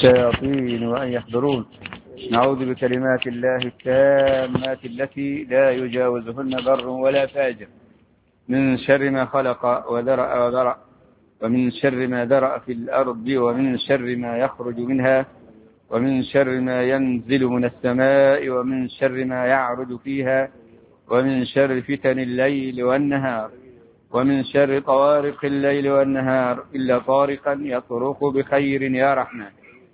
الشياطين وأن يحضرون. نعوذ بكلمات الله التامات التي لا يجاوزهن بر ولا فاجر من شر ما خلق وذرأ ومن شر ما ذرأ في الأرض ومن شر ما يخرج منها ومن شر ما ينزل من السماء ومن شر ما يعرج فيها ومن شر فتن الليل والنهار ومن شر طوارق الليل والنهار إلا طارقا يطرق بخير يا رحمن.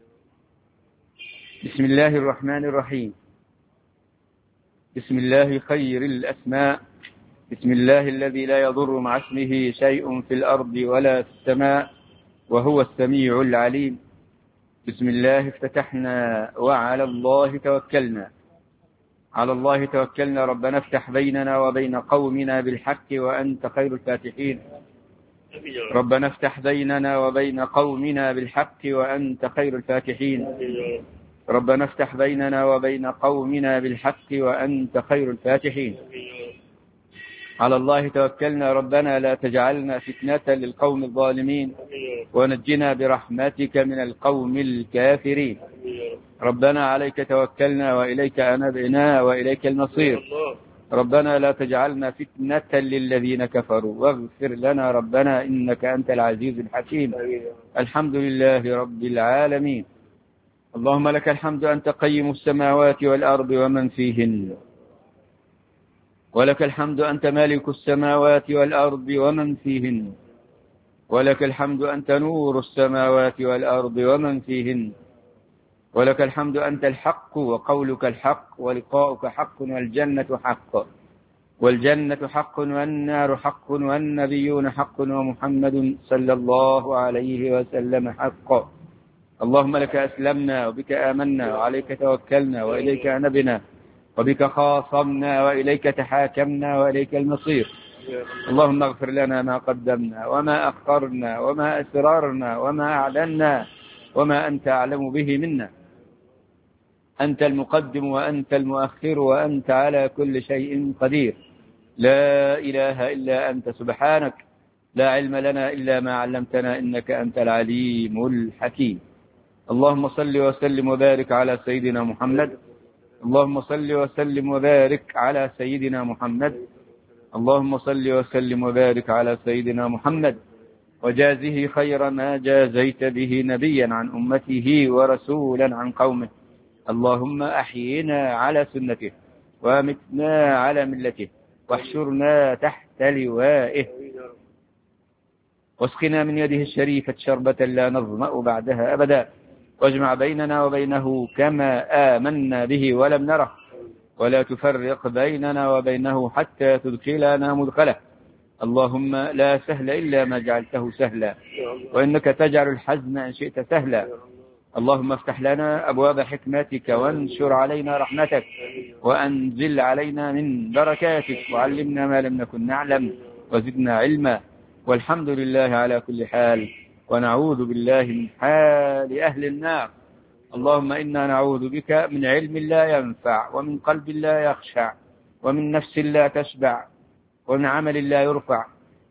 بسم الله الرحمن الرحيم. بسم الله خير الأسماء. بسم الله الذي لا يضر مع اسمه شيء في الأرض ولا في السماء وهو السميع العليم. بسم الله افتتحنا وعلى الله توكلنا. على الله توكلنا. ربنا افتح بيننا وبين قومنا بالحق وأنت خير الفاتحين. ربنا افتح بيننا وبين قومنا بالحق وأنت خير الفاتحين. ربنا افتح بيننا وبين قومنا بالحق وأنت خير الفاتحين. على الله توكلنا. ربنا لا تجعلنا فتنة للقوم الظالمين ونجنا برحمتك من القوم الكافرين. ربنا عليك توكلنا وإليك أنبنا وإليك المصير. ربنا لا تجعلنا فتنة للذين كفروا واغفر لنا ربنا إنك أنت العزيز الحكيم. الحمد لله رب العالمين. اللهم لك الحمد أنت قيم السماوات والأرض ومن فيهن. ولك الحمد أنت مالك السماوات والأرض ومن فيهن. ولك الحمد أنت نور السماوات والأرض ومن فيهن. ولك الحمد أنت الحق وقولك الحق ولقاؤك حق والجنة حق والجنة حق والنار حق والنبيون حق ومحمد صلى الله عليه وسلم حق. اللهم لك أسلمنا وبك آمنا وعليك توكلنا وإليك أنبنا وبك خاصمنا وإليك تحاكمنا وإليك المصير. اللهم اغفر لنا ما قدمنا وما أخرنا وما أسرارنا وما أعلنا وما أنت أعلم به منا. أنت المقدم وأنت المؤخر وأنت على كل شيء قدير. لا إله إلا أنت سبحانك. لا علم لنا إلا ما علمتنا إنك أنت العليم الحكيم. اللهم صل وسلم وبارك على سيدنا محمد. اللهم صل وسلم وبارك على سيدنا محمد. اللهم صل وسلم وبارك على سيدنا محمد وجازه خير ما جازيت به نبيا عن أمته ورسولا عن قومه. اللهم أحينا على سنته وامتنا على ملته واحشرنا تحت لوائه واسقنا من يده الشريفة شربة لا نظمأ بعدها أبدا. واجمع بيننا وبينه كما آمنا به ولم نره ولا تفرق بيننا وبينه حتى تدخلنا مدخله. اللهم لا سهل إلا ما جعلته سهلا وإنك تجعل الحزن إن شئت سهلا. اللهم افتح لنا أبواب حكمتك وانشر علينا رحمتك وأنزل علينا من بركاتك وعلمنا ما لم نكن نعلم وزدنا علما. والحمد لله على كل حال ونعوذ بالله من حال أهل النار. اللهم إنا نعوذ بك من علم لا ينفع ومن قلب لا يخشع ومن نفس لا تشبع ومن عمل لا يرفع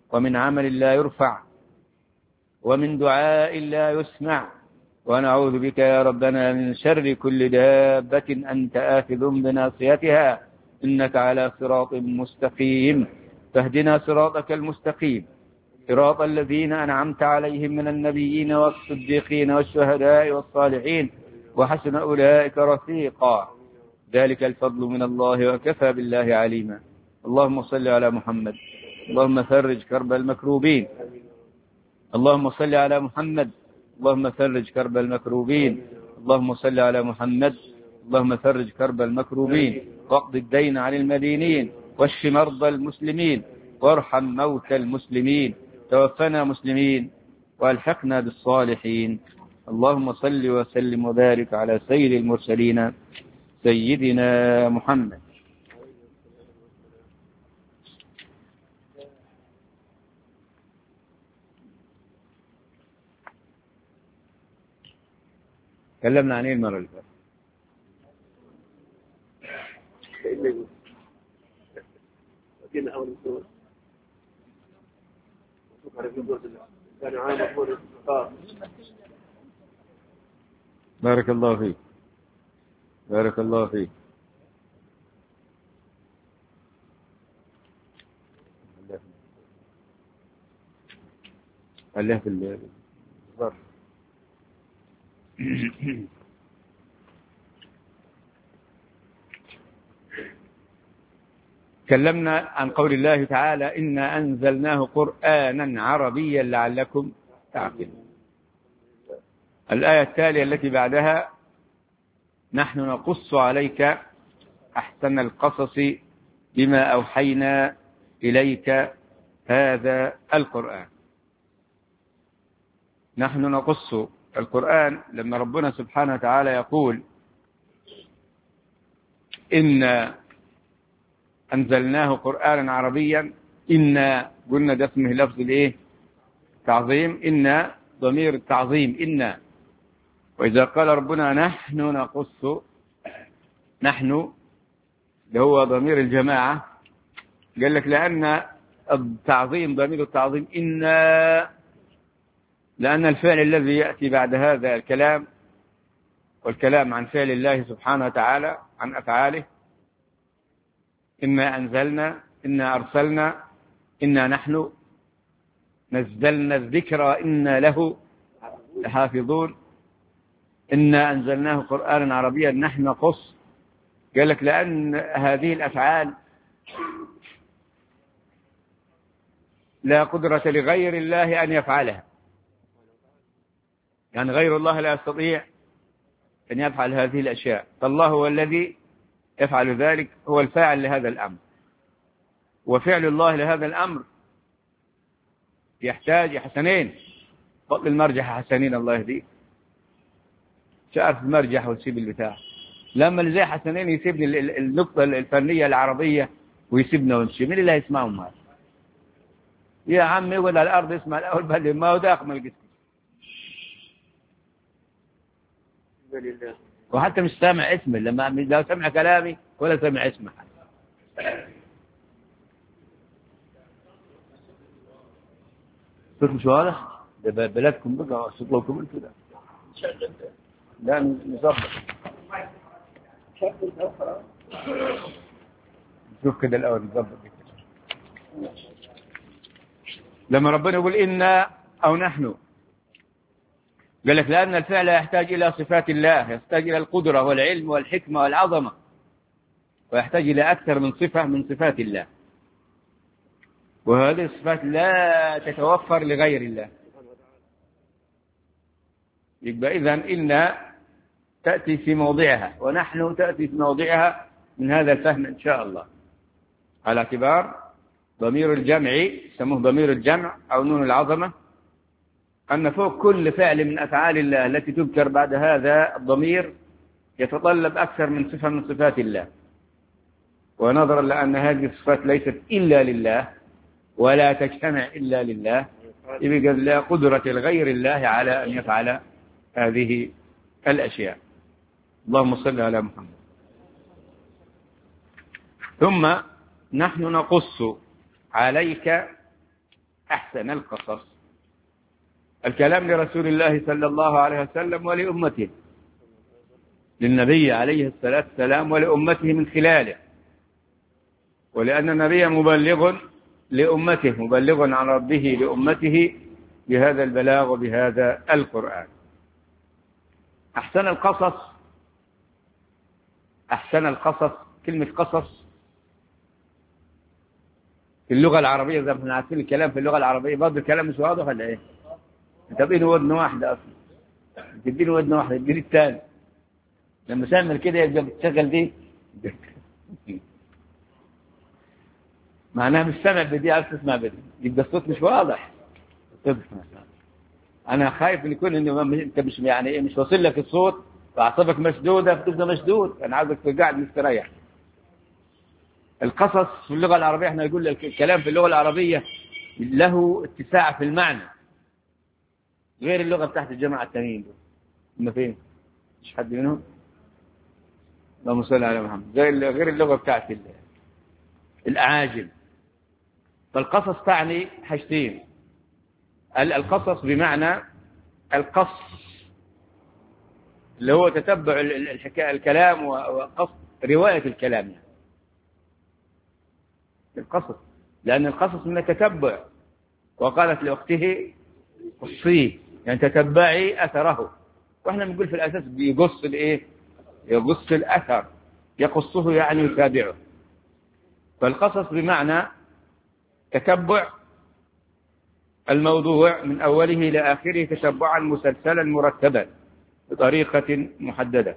ومن دعاء لا يسمع. ونعوذ بك يا ربنا من شر كل دابة أنت آخذ بناصيتها إنك على صراط مستقيم. فاهدنا صراطك المستقيم صراط الذين أنعمت عليهم من النبيين والصديقين والشهداء والصالحين وحسن أولئك رفيقا. ذلك الفضل من الله وكفى بالله عليما. اللهم صل على محمد. اللهم فرج كرب المكروبين. اللهم صل على محمد. اللهم فرج كرب المكروبين. اللهم صل على محمد. اللهم فرج كرب المكروبين واقض الدين عن المدينين واشف مرضى المسلمين وارحم موتى المسلمين. توفنا مسلمين والحقنا بالصالحين. اللهم صل وسلم وبارك على سيد المرسلين سيدنا محمد. تكلمنا عن ايه المرة اللي فاتت؟ بارك الله فيك، بارك الله فيك. الله في الظرف. تكلمنا عن قول الله تعالى: إنا أنزلناه قرآنا عربيا لعلكم تعقلون. الآية التالية التي بعدها: نحن نقص عليك أحسن القصص بما أوحينا إليك هذا القرآن. نحن نقص القرآن، لما ربنا سبحانه وتعالى يقول إنا أنزلناه قرآنا عربيا، إنا قلنا ده اسمه لفظ الإيه؟ تعظيم. إنا ضمير التعظيم، إنا. وإذا قال ربنا نحن نقص، نحن اللي هو ضمير الجماعة، قال لك لأن التعظيم ضمير التعظيم إنا، لأن الفعل الذي يأتي بعد هذا الكلام، والكلام عن فعل الله سبحانه وتعالى، عن أفعاله: إنا أنزلنا، إنا أرسلنا، إنا نحن نزلنا الذكر إنا له لحافظون، إنا أنزلناه قرآنا عربيا نحن نقص. قال لك لأن هذه الأفعال لا قدرة لغير الله أن يفعلها، يعني غير الله لا يستطيع أن يفعل هذه الأشياء، فالله هو الذي يفعل ذلك، هو الفاعل لهذا الأمر. وفعل الله لهذا الأمر يحتاج حسنين. فضل المرجح حسنين، الله يهديك. شعرت المرجح وتسيب البتاع، لما اللي زي حسنين يسيبني النقطة الفنية العربية ويسيبنا ونمشي، مين اللي هيسمعهم هذا؟ يا عم يقعد على الأرض يسمع الأول بعدين، ما هو داخل من القسم، وحتى مش سامع اسمي، لما لو سمع كلامي ولا سمع اسمه. صوت مش واضح؟ ده بلدكم بقى صوتكم انتوا ده. لا نظبط. شوف كده الأول نظبط. لما ربنا يقول إنا أو نحن، قال لك لأن الفعل يحتاج إلى صفات الله، يحتاج إلى القدرة والعلم والحكمة والعظمة، ويحتاج إلى أكثر من صفة من صفات الله، وهذه الصفات لا تتوفر لغير الله. يبقى إذن إن تأتي في موضعها، ونحن تأتي في موضعها من هذا الفهم إن شاء الله، على اعتبار ضمير الجمع، يسموه ضمير الجمع أو نون العظمة، أن فوق كل فعل من أفعال الله التي تذكر بعد هذا الضمير يتطلب أكثر من صفة من صفات الله. ونظرا لأن هذه الصفات ليست إلا لله ولا تجتمع إلا لله، يبقى لا قدرة لغير الله على أن يفعل هذه الأشياء. اللهم صل على محمد. ثم نحن نقص عليك أحسن القصص. الكلام لرسول الله صلى الله عليه وسلم ولأمته، للنبي عليه الصلاة والسلام ولأمته من خلاله، ولأن النبي مبلغ لأمته، مبلغ عن ربه لأمته بهذا البلاغ وبهذا القرآن. أحسن القصص، أحسن القصص، كلمة قصص في اللغة العربية زي ما احنا عارفين الكلام في اللغة العربية برضه الكلام مش واضح ولا ايه؟ انت بيني ودن واحدة اصلا، تديني ودن واحدة تديني الثاني، لما تعمل كده يبقى بتشغل دي معناها مش سامع بدي، عايز تسمع بدي، يبقى الصوت مش واضح. انا خايف ان يكون انت مش يعني ايه، مش واصل لك الصوت فاعصابك مشدودة فتبقى مشدود. انا عايزك تقعد مستريح. القصص في اللغة العربية، احنا نقول الكلام في اللغة العربية له اتساع في المعنى غير اللغة بتاعت الجماعة التانيين دول. هم فين؟ مش حد منهم؟ اللهم صل على محمد. غير اللغة بتاعت الأعاجم. فالقصص تعني حاجتين: القصص بمعنى القص، اللي هو تتبع الحكاية الكلام وقصد رواية الكلام يعني. القصص، لأن القصص من التتبع. وقالت لأخته قصيه، يعني تتبعي أثره. وإحنا بنقول في الأساس بيقص الإيه؟ يقص الأثر، يقصه يعني يتابعه. فالقصص بمعنى تتبع الموضوع من أوله إلى آخره تتبعا مسلسلا مرتبا بطريقة محددة.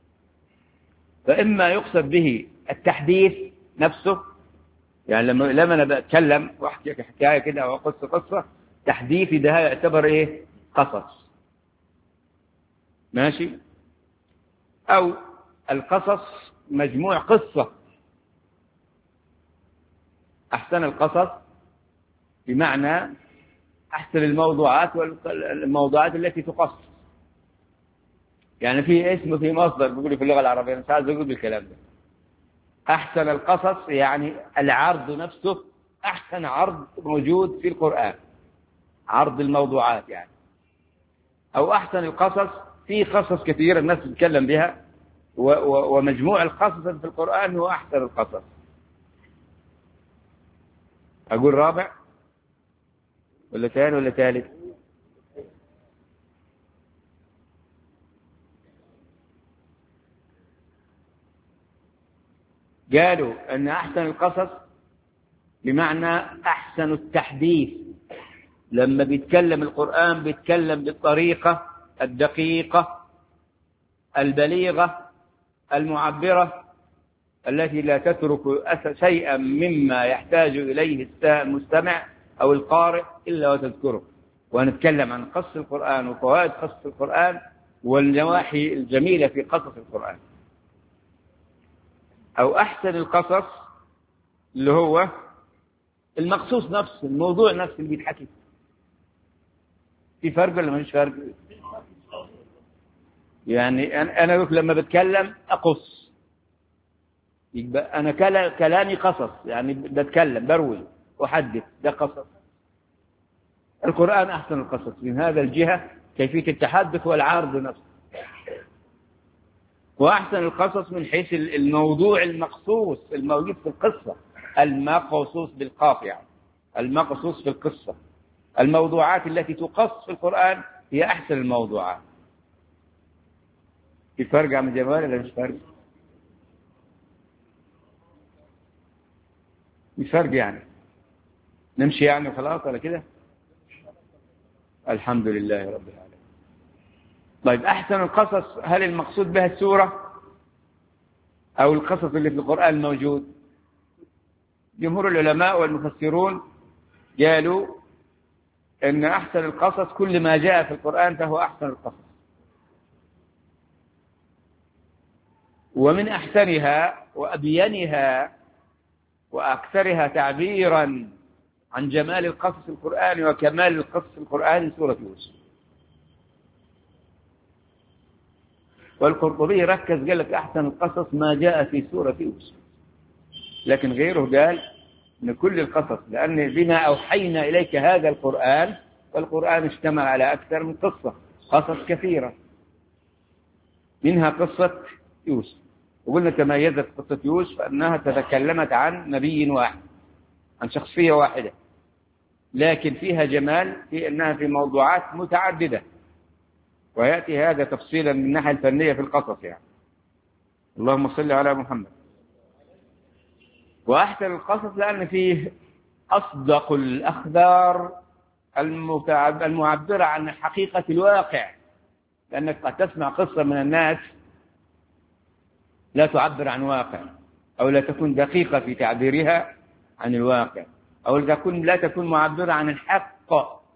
فإما يقصد به التحديث نفسه، يعني لما أنا بتكلم وأحكي حكاية كده أو أقص قصة، تحديثي ده يعتبر إيه؟ قصص، ماشي. أو القصص مجموع قصة. أحسن القصص بمعنى أحسن الموضوعات والموضوعات التي تقص. يعني في اسم في مصدر بيقولوا في اللغة العربية، مش عايز أقول بالكلام ده. أحسن القصص يعني العرض نفسه، أحسن عرض موجود في القرآن، عرض الموضوعات يعني. أو أحسن القصص، في قصص كثيرة الناس تتكلم بها، ومجموع القصص في القرآن هو أحسن القصص. أقول رابع ولا ثاني ولا ثالث؟ قالوا أن أحسن القصص بمعنى أحسن التحديث. لما بيتكلم القرآن بيتكلم بالطريقة الدقيقة البليغة المعبرة، التي لا تترك شيئا مما يحتاج إليه المستمع أو القارئ إلا وتذكره. ونتكلم عن قصص القرآن وفوائد قصص القرآن والنواحي الجميلة في قصص القرآن. أو أحسن القصص اللي هو المقصوص نفسه، الموضوع نفسه اللي بيتحكي. في فرق ولا مش فرق؟ يعني أنا لما بتكلم أقص، يبقى أنا كلامي قصص، يعني بتكلم بروي أحدث، ده قصص. القرآن أحسن القصص من هذا الجهة، كيفية التحدث والعرض نفسه. وأحسن القصص من حيث الموضوع المقصوص الموجود في القصة، المقصوص بالقاف يعني، المقصوص في القصة. الموضوعات التي تقص في القرآن هي أحسن الموضوعات. في فرق عن جمال ولا مش فرق؟ مش فرق يعني، نمشي يعني وخلاص ولا كده؟ الحمد لله رب العالمين. طيب أحسن القصص، هل المقصود بها السورة أو القصص اللي في القرآن موجود؟ جمهور العلماء والمفسرون قالوا إن أحسن القصص كل ما جاء في القرآن فهو أحسن القصص. ومن أحسنها وأبينها وأكثرها تعبيرا عن جمال القصص القرآني وكمال القصص القرآني سورة يوسف. والقرطبي ركز قال لك أحسن القصص ما جاء في سورة يوسف، لكن غيره قال إن كل القصص، لأن بما أوحينا إليك هذا القرآن، والقرآن اشتمل على أكثر من قصة، قصص كثيرة، منها قصة يوسف. وقلنا تميزت قصة يوسف أنها تتكلمت عن نبي واحد، عن شخصية واحدة، لكن فيها جمال في أنها في موضوعات متعددة، ويأتي هذا تفصيلا من الناحية الفنية في القصص يعني. اللهم صل على محمد. وأحسن القصص لأن فيه أصدق الأخبار المعبرة عن حقيقة الواقع، لأنك قد تسمع قصة من الناس لا تعبر عن واقع، أو لا تكون دقيقة في تعبيرها عن الواقع، أو لا تكون معبرة عن الحق.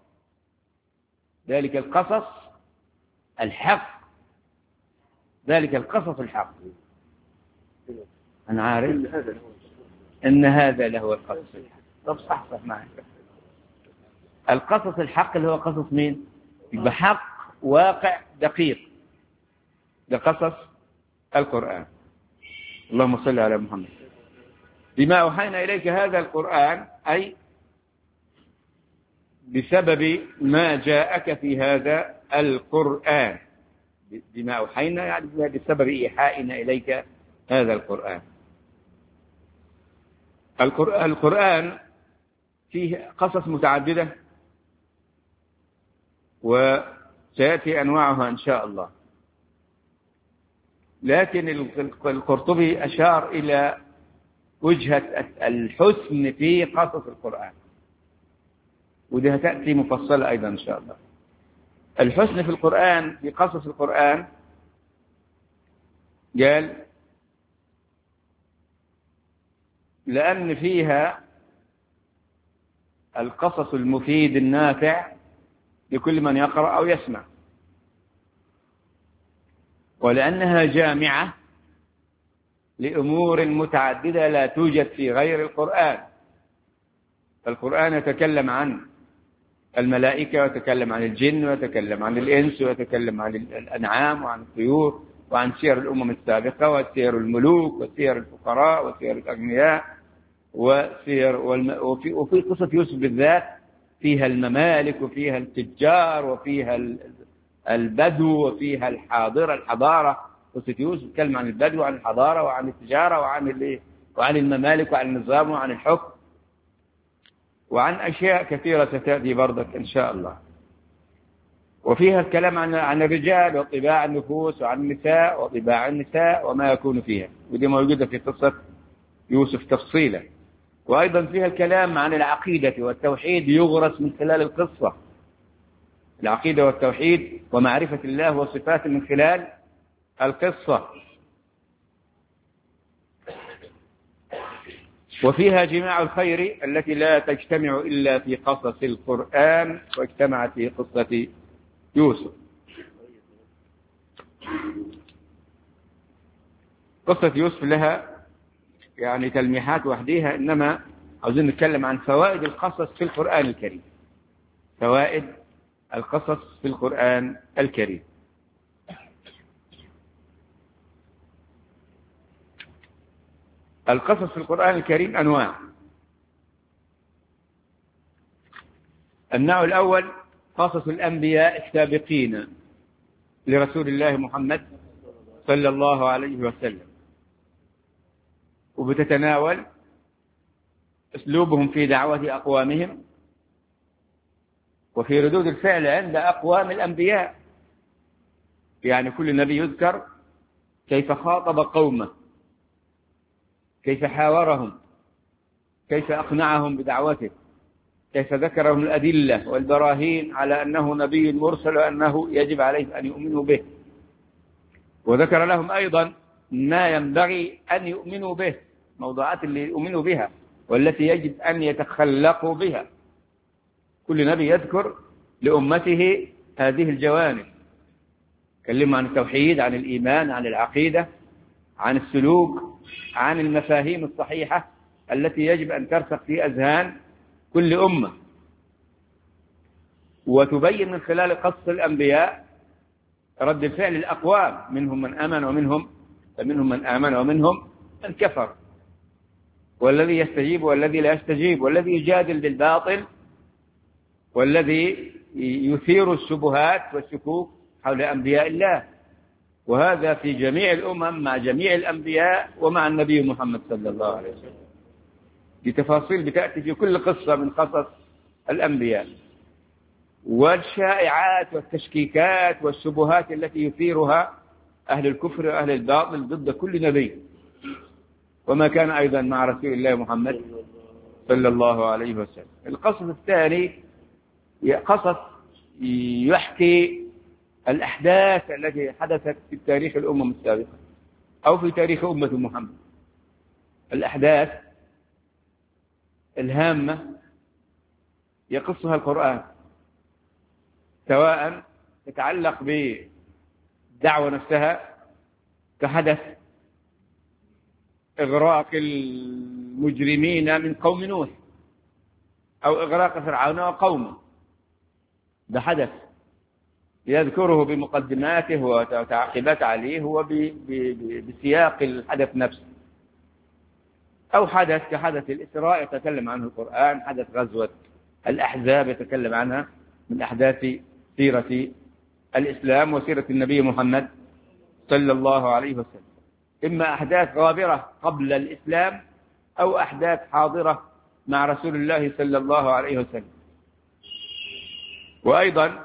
ذلك القصص الحق، ذلك القصص الحق. أنا عارف إن هذا لهو القصص الحق. طب صح معي. القصص الحق اللي هو قصص مين؟ يبقى حق واقع دقيق، ده قصص القرآن. اللهم صل على محمد. بما أوحينا إليك هذا القرآن، أي بسبب ما جاءك في هذا القرآن. بما أوحينا يعني بسبب إيحائنا إليك هذا القرآن. القرآن فيه قصص متعددة وسيأتي أنواعها إن شاء الله، لكن القرطبي أشار إلى وجهة الحسن في قصص القرآن، وده تأتي مفصلة أيضا إن شاء الله. الحسن في القرآن في قصص القرآن قال لأن فيها القصص المفيد النافع لكل من يقرأ أو يسمع، ولأنها جامعة لأمور متعددة لا توجد في غير القرآن. فالقرآن يتكلم عن الملائكة، ويتكلم عن الجن، ويتكلم عن الإنس، ويتكلم عن الأنعام وعن الطيور، وعن سير الأمم السابقة، وسير الملوك، وسير الفقراء، وسير الأغنياء، وفي قصة يوسف بالذات فيها الممالك، وفيها التجار، وفيها البدو، وفيها الحضارة. قصة يوسف تتكلم عن البدو وعن الحضارة وعن التجارة وعن الممالك وعن النظام وعن الحكم وعن أشياء كثيرة ستأتي برضك إن شاء الله. وفيها الكلام عن الرجال وطباع النفوس، وعن النساء وطباع النساء وما يكون فيها، ودي موجودة في قصة يوسف تفصيلا. وأيضا فيها الكلام عن العقيدة والتوحيد يغرس من خلال القصة، العقيدة والتوحيد ومعرفة الله وصفاته من خلال القصة. وفيها جماع الخير التي لا تجتمع إلا في قصص القرآن، واجتمعت في قصة يوسف. قصة يوسف لها يعني تلميحات وحديها، إنما عاوزين نتكلم عن فوائد القصص في القرآن الكريم. فوائد القصص في القرآن الكريم. القصص في القرآن الكريم أنواع. النوع الأول قصص الأنبياء السابقين لرسول الله محمد صلى الله عليه وسلم، وبتتناول أسلوبهم في دعوة أقوامهم وفي ردود الفعل عند أقوام الأنبياء. يعني كل نبي يذكر كيف خاطب قومه، كيف حاورهم، كيف أقنعهم بدعوته، كيف ذكرهم الأدلة والبراهين على أنه نبي مرسل وأنه يجب عليه أن يؤمنوا به، وذكر لهم أيضا ما ينبغي أن يؤمنوا به، موضوعات اللي يؤمنوا بها والتي يجب أن يتخلقوا بها. كل نبي يذكر لأمته هذه الجوانب، كلموا عن التوحيد، عن الإيمان، عن العقيدة، عن السلوك، عن المفاهيم الصحيحة التي يجب أن ترسخ في أذهان كل أمة. وتبين من خلال قصص الأنبياء رد الفعل الأقوام، منهم من آمن ومنهم من كفر، والذي يستجيب والذي لا يستجيب، والذي يجادل بالباطل، والذي يثير الشبهات والشكوك حول أنبياء الله. وهذا في جميع الأمم مع جميع الأنبياء ومع النبي محمد صلى الله عليه وسلم. دي تفاصيل بتأتي في كل قصة من قصص الأنبياء. والشائعات والتشكيكات والشبهات التي يثيرها أهل الكفر وأهل الباطل ضد كل نبي، وما كان أيضا مع رسول الله محمد صلى الله عليه وسلم. القصص الثاني قصص يحكي الأحداث التي حدثت في تاريخ الأمم السابقة أو في تاريخ أمة محمد، الأحداث الهامة يقصها القرآن، سواء تتعلق بالدعوة نفسها كحدث إغراق المجرمين من قوم نوح، أو إغراق فرعون وقومه، ده حدث يذكره بمقدماته وتعقيبات عليه هو بسياق الحدث نفسه. أو حدث كحدث الإسراء يتكلم عنه القرآن، حدث غزوة الأحزاب يتكلم عنها من أحداث سيرة الإسلام وسيرة النبي محمد صلى الله عليه وسلم، إما أحداث غابرة قبل الإسلام أو أحداث حاضرة مع رسول الله صلى الله عليه وسلم. وأيضا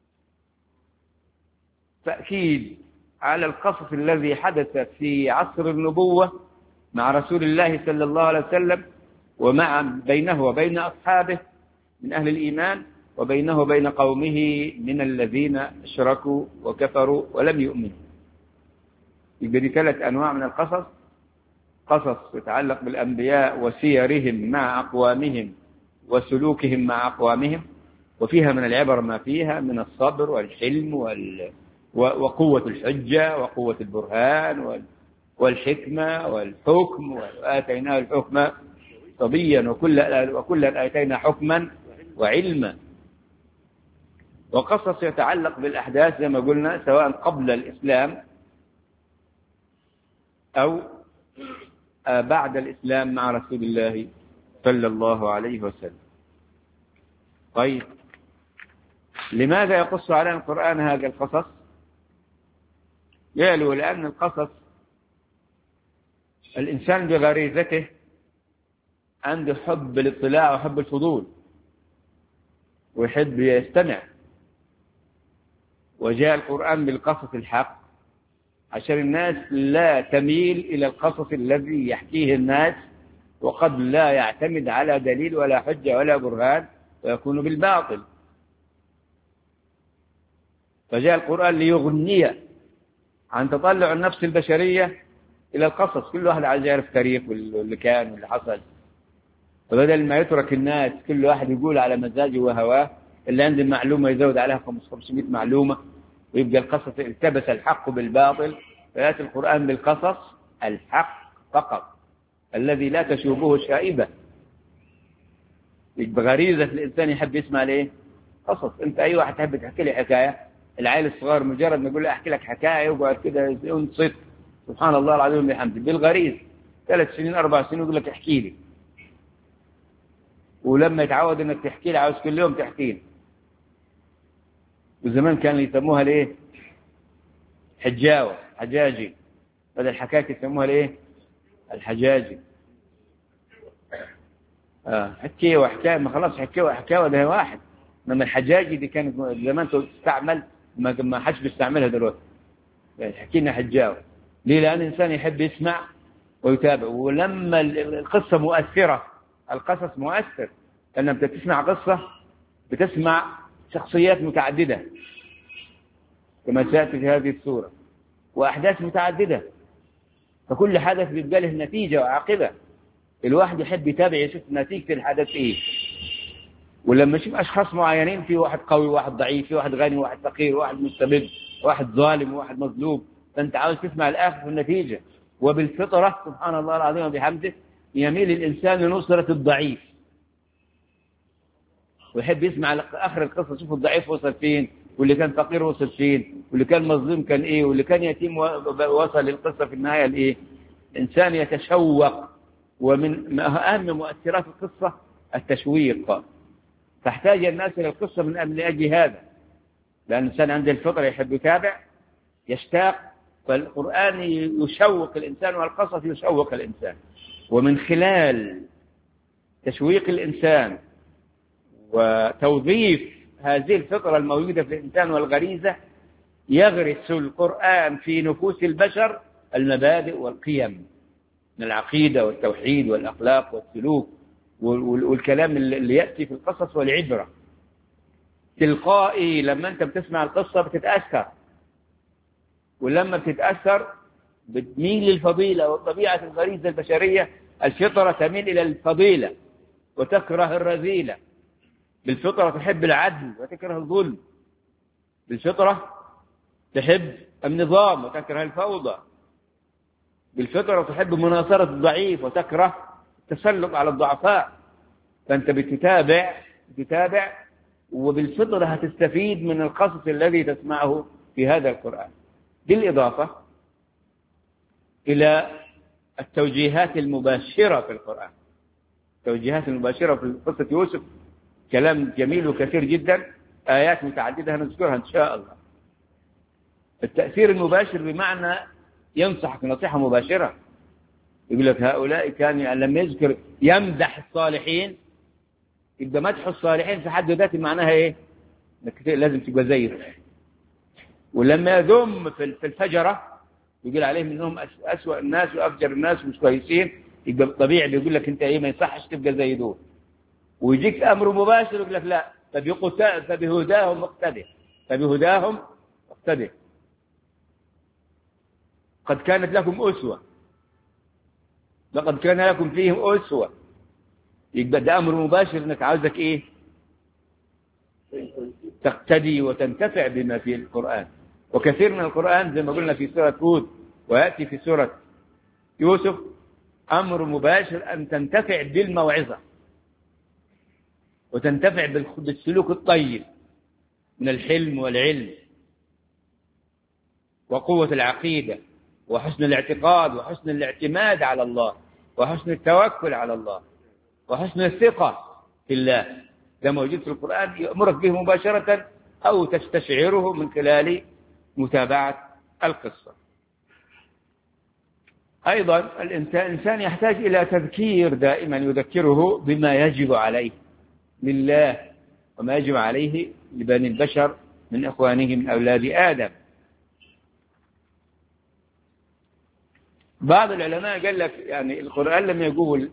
تأكيد على القصص الذي حدث في عصر النبوة مع رسول الله صلى الله عليه وسلم، ومع بينه وبين أصحابه من أهل الإيمان، وبينه وبين قومه من الذين اشركوا وكفروا ولم يؤمنوا. يبقى دي 3 أنواع من القصص: قصص يتعلق بالأنبياء وسيرهم مع أقوامهم وسلوكهم مع أقوامهم، وفيها من العبر ما فيها من الصبر والحلم وقوة الحجة وقوة البرهان والحكمة والحكم، وآتيناه الحكم صبيا وكلا آتينا حكما وعلما. وقصص يتعلق بالأحداث زي ما قلنا سواء قبل الإسلام أو بعد الإسلام مع رسول الله صلى الله عليه وسلم. طيب، لماذا يقص علينا القرآن هذا القصص؟ قالوا لأن القصص الإنسان بغريزته عنده حب الاطلاع وحب الفضول ويحب يستمع، وجاء القرآن بالقصص الحق عشان الناس لا تميل إلى القصص الذي يحكيه الناس وقد لا يعتمد على دليل ولا حجة ولا برهان ويكون بالباطل. فجاء القرآن ليغني عن تطلع النفس البشرية إلى القصص. كل واحد عايز يعرف تاريخ واللي كان واللي حصل، فبدل ما يترك الناس كل واحد يقول على مزاجه وهواه، اللي عنده معلومة يزود عليها 500 معلومة، ويبقى القصص التبس الحق بالباطل. فيأتي القرآن بالقصص الحق فقط الذي لا تشوبه شائبة. يبقى غريزة الإنسان يحب يسمع ليه قصص. أنت أي واحد تحب تحكي لي حكاية، العيل الصغير مجرد ما يقول له أحكي لك حكاية وقعد كده ينصت سبحان الله العظيم بحمده بالغريز، 3 سنين 4 سنين يقول لك احكي لي. ولما يتعود انك تحكي لي عاوز كل يوم تحكي لي. وزمان كانوا يسموها ليه حجاوة، حجاجي، بدل الحكاية يسموها ليه الحجاجي. حكي وحكاية، ما خلاص حكي وحكاية ده واحد. انما الحجاجي دي كانت زمان تستعمل، ما حدش بيستعملها دلوقتي. يعني حكي لنا حجاوة ليه؟ لأن الإنسان يحب يسمع ويتابع. ولما القصة مؤثرة، القصص مؤثر، لأنك بتسمع قصة بتسمع شخصيات متعددة كما سيأتي في هذه السورة، وأحداث متعددة، فكل حدث بيبقى له نتيجة وعاقبة. الواحد يحب يتابع يشوف نتيجة الحدث إيه. ولما يشوف أشخاص معينين، في واحد قوي واحد ضعيف، في واحد غني واحد فقير، واحد مستبد واحد ظالم واحد مظلوم، فأنت عاوز تسمع الآخر في النتيجة. وبالفطرة سبحان الله العظيم وبحمده يميل الإنسان لنصرة الضعيف، ويحب يسمع آخر القصة، شوف الضعيف وصل فين، واللي كان فقير وصل فين، واللي كان مظلوم كان إيه، واللي كان يتيم وصل للقصة في النهاية لإيه. الإنسان يتشوق، ومن أهم مؤثرات القصة التشويق. تحتاج الناس إلى القصة من أجل هذا، لأن الإنسان عنده الفطرة يحب يتابع يشتاق. فالقرآن يشوق الإنسان والقصص يشوق الإنسان. ومن خلال تشويق الإنسان وتوظيف هذه الفطرة الموجودة في الإنسان والغريزة، يغرس القرآن في نفوس البشر المبادئ والقيم من العقيدة والتوحيد والأخلاق والسلوك والكلام اللي يأتي في القصص والعبرة. تلقائي لما أنت بتسمع القصة بتتأثر، ولما بتتأثر بتميل للفضيلة. وطبيعة الغريزة البشرية الفطرة تميل إلى الفضيلة وتكره الرذيلة. بالفطرة تحب العدل وتكره الظلم. بالفطرة تحب النظام وتكره الفوضى. بالفطرة تحب مناصرة الضعيف وتكره التسلط على الضعفاء. فأنت بتتابع وبالفطرة هتستفيد من القصص الذي تسمعه في هذا القرآن، بالإضافة إلى التوجيهات المباشرة في القرآن. التوجيهات المباشرة في قصة يوسف كلام جميل وكثير جدا، آيات متعددة هنذكرها إن شاء الله. التأثير المباشر بمعنى ينصحك نصيحة مباشرة، يقول لك هؤلاء كان يعني لما يذكر يمدح الصالحين، يبقى مدح الصالحين في حد ذاته معناها ايه؟ انك لازم تبقى زيه. ولما يذم في الفجرة يقول عليهم انهم اسوأ الناس وافجر الناس ومش كويسين، يبقى طبيعي بيقول لك انت ايه، ما يصحش تبقى زي دول. ويجيك امر مباشر يقول لك لا، فبهداهم اقتدي، فبهداهم اقتدي، قد كانت لكم أسوة، لقد كان لكم فيهم أسوة. يبقى ده أمر مباشر انك عاوزك ايه؟ تقتدي وتنتفع بما في القرآن. وكثير من القرآن زي ما قلنا في سورة هود ويأتي في سورة يوسف أمر مباشر أن تنتفع بالموعظة وتنتفع بالسلوك الطيب من الحلم والعلم وقوة العقيدة وحسن الاعتقاد وحسن الاعتماد على الله وحسن التوكل على الله وحسن الثقة في الله. ده موجود في القرآن يأمرك به مباشرة أو تستشعره من خلال متابعة القصة. أيضا الإنسان يحتاج إلى تذكير دائما يذكره بما يجب عليه لله وما يجب عليه لبني البشر من إخوانه من أولاد آدم. بعض العلماء قال لك يعني القرآن لما يقول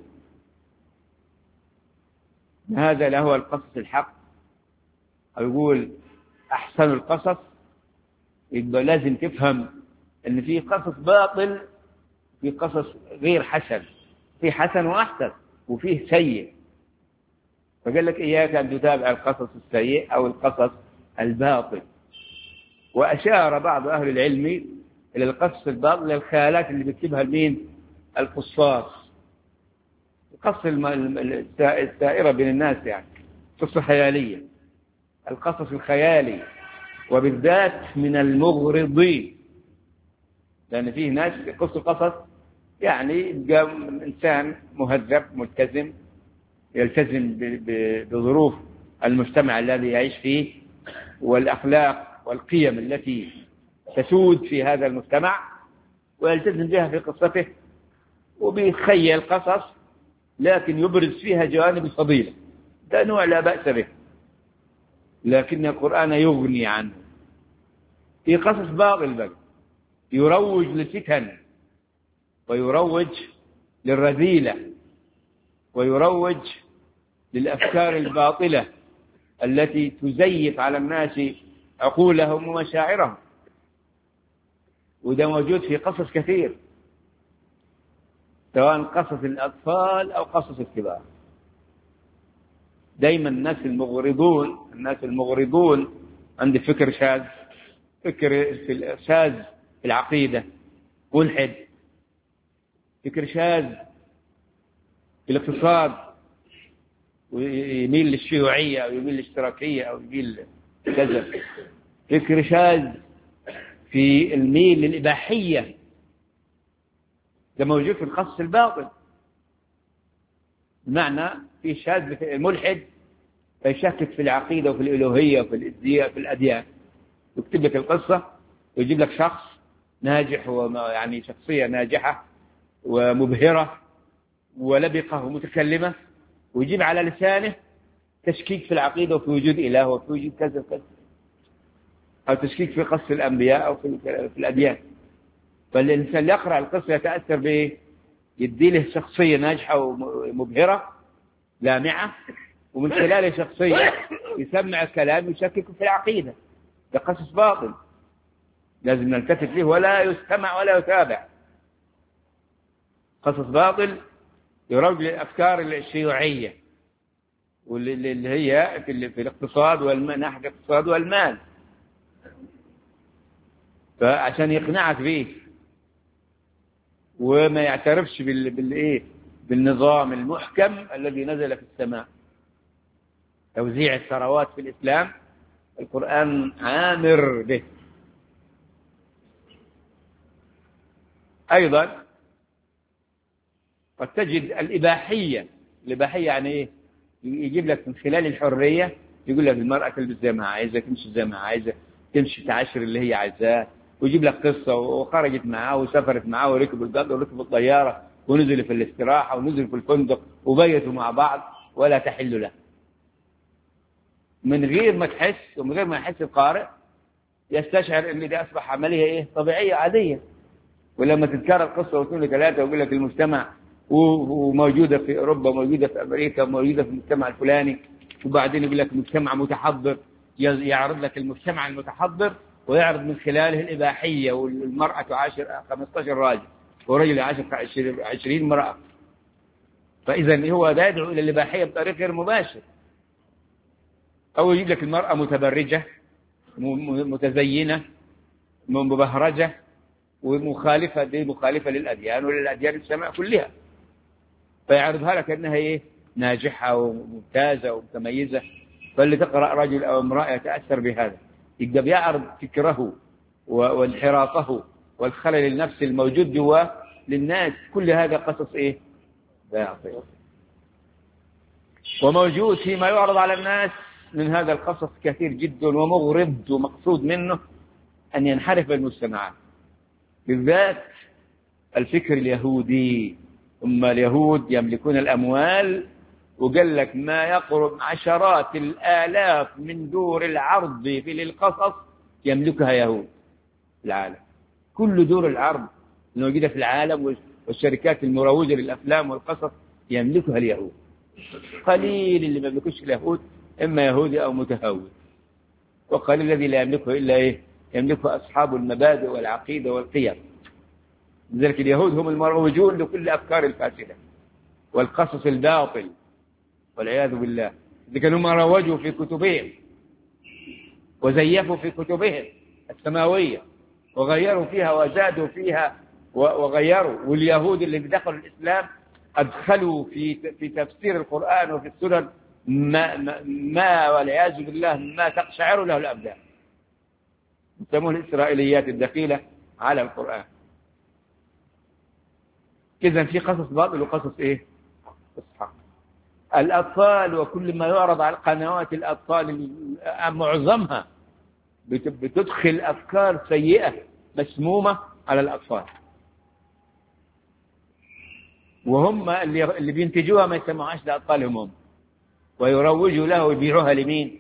هذا لهو القصص الحق أو يقول أحسن القصص، يبقى لازم تفهم أن في قصص باطل، في قصص غير حسن، في حسن وأحسن وفيه سيء. فقال لك إياك أن تتابع القصص السيء أو القصص الباطل. وأشار بعض أهل العلم إلى القصص الباطل الخيالات اللي بيكتبها المين؟ القصاص، القصص السائرة بين الناس، يعني قصة خيالية، القصص الخيالي، وبالذات من المغرضين، لأن فيه ناس يقصوا قصص يعني يبقى إنسان مهذب ملتزم يلتزم بظروف المجتمع الذي يعيش فيه والأخلاق والقيم التي تسود في هذا المجتمع ويلتزم بها في قصته وبيخيل قصص لكن يبرز فيها جوانب الفضيلة، ده نوع لا بأس به، لكن القرآن يغني عنه. في قصص باطل بقى يروج للفتن ويروج للرذيلة ويروج للأفكار الباطلة التي تزيف على الناس عقولهم ومشاعرهم، وده موجود في قصص كثير سواء قصص الأطفال أو قصص الكبار. دايما الناس المغرضون عند فكر شاذ، فكر شاذ في العقيدة، ملحد، فكر شاذ في الاقتصاد ويميل للشيوعية أو يميل للاشتراكية أو يميل كذا، فكر شاذ في الميل للإباحية، ده موجود في القصص الباطل. بمعنى في شاذ الملحد فيشكك في العقيدة وفي الإلوهية وفي الأديان، يكتب لك القصة ويجيب لك شخص ناجح يعني شخصية ناجحة ومبهرة ولبقة ومتكلمة، ويجيب على لسانه تشكيك في العقيدة وفي وجود إله وفي وجود كذا وكذا، أو تشكيك في قصة الأنبياء أو في الأديان. فالإنسان يقرأ القصة يتأثر به، يدي له شخصية ناجحة ومبهرة لامعة، ومن خلال شخصية يسمع الكلام يشكك في العقيدة. ده قصص باطل لازم نلتفت له ولا يستمع ولا يتابع. قصص باطل يروج للأفكار الشيوعية واللي هي في الاقتصاد ناحية الاقتصاد والمال، فعشان يقنعك به وما يعترفش بالنظام المحكم الذي نزل في السماء، توزيع الثروات في الإسلام القرآن عامر به. أيضا قد تجد الإباحية يعني إيه؟ يجيب لك من خلال الحرية، يقول لك المرأة تلبس زي ما عايزة، تمشي زي ما عايزة، تمشي تعاشر اللي هي عايزاه، ويجيب لك قصة وخرجت معاه وسافرت معاه وركبوا القطر وركبوا الطيارة ونزلوا في الاستراحة ونزلوا في الفندق وبيتوا مع بعض ولا تحل له، من غير ما تحس ومن غير ما يحس القارئ يستشعر ان دي اصبح عملية ايه طبيعية عادية. ولما تتكرر قصة واثنين وثلاثة ويقول لك المجتمع وموجودة في اوروبا وموجودة في امريكا وموجودة في المجتمع الفلاني، وبعدين يقول لك مجتمع متحضر، يعرض لك المجتمع المتحضر ويعرض من خلاله الإباحية، والمرأة تعاشر 15 راجل ورجل يعاشر 20 امرأة. فإذا هو يدعو إلى الإباحية بطريق غير مباشر. أو يجيب لك المرأة متبرجة متزينة مبهرجة ومخالفة، دي مخالفة للأديان وللأديان السماء كلها، فيعرضها لك أنها إيه ناجحة وممتازة ومتميزة. فاللي تقرأ رجل أو امرأة يتأثر بهذا، يبدأ بيعرض فكره وانحرافه والخلل النفسي الموجود جواه للناس. كل هذا قصص إيه باطل، وموجود فيما يعرض على الناس من هذا القصص كثير جدا ومغرض، ومقصود منه أن ينحرف المجتمعات، بالذات الفكر اليهودي. ثم اليهود يملكون الأموال، وقال لك ما يقرب عشرات الآلاف من دور العرض في للقصص يملكها يهود في العالم. كل دور العرض الموجودة في العالم والشركات المروجة للأفلام والقصص يملكها اليهود. قليل اللي ما يملكوش اليهود، إما يهودي أو متهود، وقليل الذي لا يملكه إلا إيه يملكه أصحاب المبادئ والعقيدة والقيم. لذلك اليهود هم المروجون لكل أفكار الفاسدة والقصص الباطل والعياذ بالله. إذا كانوا ما روجوا في كتبهم وزيفوا في كتبهم السماوية وغيروا فيها وزادوا فيها وغيروا. واليهود اللي دخلوا الإسلام أدخلوا في تفسير القرآن وفي السنن ما والعياذ بالله ما تقشعر له الأبدان، يسموه الإسرائيليات الدخيلة على القرآن. إذا في قصص باطل وقصص إيه إصحاح. الأطفال وكل ما يعرض على قنوات الأطفال معظمها بتدخل أفكار سيئة مسمومة على الأطفال، وهم اللي بينتجوها ما يسمعوهاش لأطفالهم هم، ويروجوا له ويبيعوها لمين؟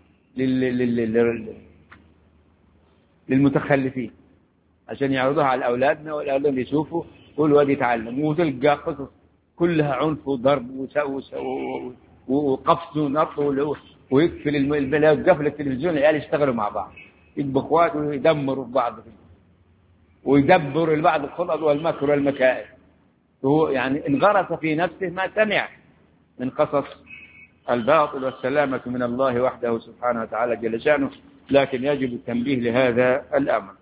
للمتخلفين عشان يعرضوها على أولادنا، والأولاد يشوفوا والواد يتعلم. وتلقى قصص كلها عنف وضرب وقفز ونط ويقفل البلاد، قفل التلفزيون، العيال يشتغلوا مع بعض يبقوا اخوات ويدمروا في بعض ويدبروا لبعض الخطط والمكر والمكائد. هو يعني انغرس في نفسه ما سمع من قصص الباطل، والسلامة من الله وحده سبحانه وتعالى جل شأنه. لكن يجب التنبيه لهذا الأمر.